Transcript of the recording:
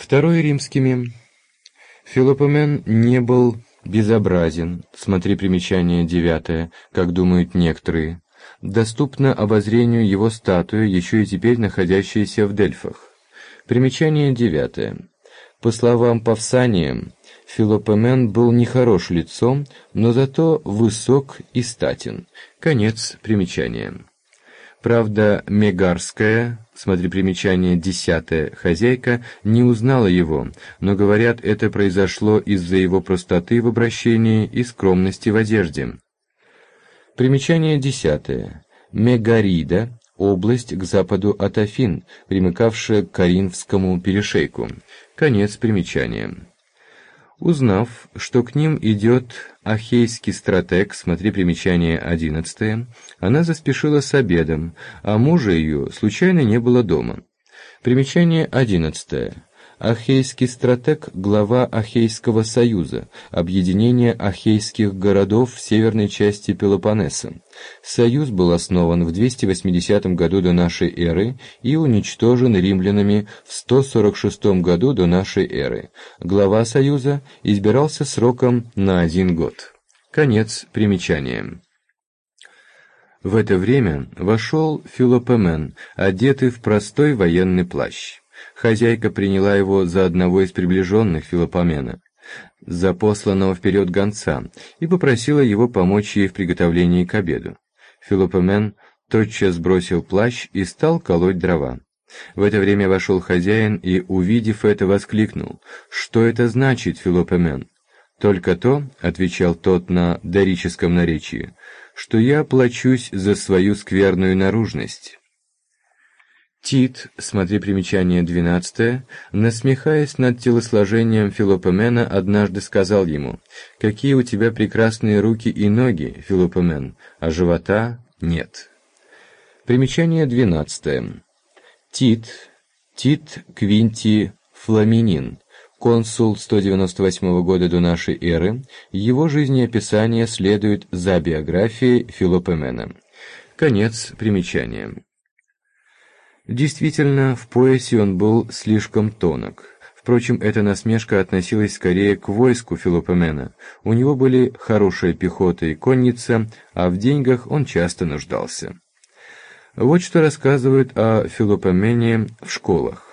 Второй римскими. Филопомен не был безобразен, смотри примечание 9, как думают некоторые. Доступна обозрению его статуя, еще и теперь находящаяся в Дельфах. Примечание 9. По словам Павсания, Филопомен был нехорош лицом, но зато высок и статен. Конец примечания. Правда, Мегарская, смотри примечание 10, хозяйка, не узнала его, но, говорят, это произошло из-за его простоты в обращении и скромности в одежде. Примечание 10. Мегарида, область к западу от Афин, примыкавшая к Коринфскому перешейку. Конец примечания. Узнав, что к ним идет ахейский стратег, смотри примечание 11, она заспешила с обедом, а мужа ее случайно не было дома. Примечание 11. Ахейский стратег – глава Ахейского союза, объединение ахейских городов в северной части Пелопоннеса. Союз был основан в 280 году до нашей эры и уничтожен римлянами в 146 году до нашей эры. Глава союза избирался сроком на 1 год. Конец примечания. В это время вошел Филопомен, одетый в простой военный плащ. Хозяйка приняла его за одного из приближенных Филопомена, за посланного вперед гонца, и попросила его помочь ей в приготовлении к обеду. Филопомен тотчас бросил плащ и стал колоть дрова. В это время вошел хозяин и, увидев это, воскликнул: «Что это значит, Филопомен?» «Только то, — отвечал тот на дорическом наречии, — что я плачусь за свою скверную наружность». Тит, смотри примечание 12, насмехаясь над телосложением Филопомена, однажды сказал ему: «Какие у тебя прекрасные руки и ноги, Филопомен, а живота нет». Примечание 12. Тит Квинтий Фламинин, консул 198 года до нашей эры, его жизнеописание следует за биографией Филопомена. Конец примечания. Действительно, в поясе он был слишком тонок. Впрочем, эта насмешка относилась скорее к войску Филопомена. У него были хорошая пехота и конница, а в деньгах он часто нуждался. Вот что рассказывают о Филопомене в школах.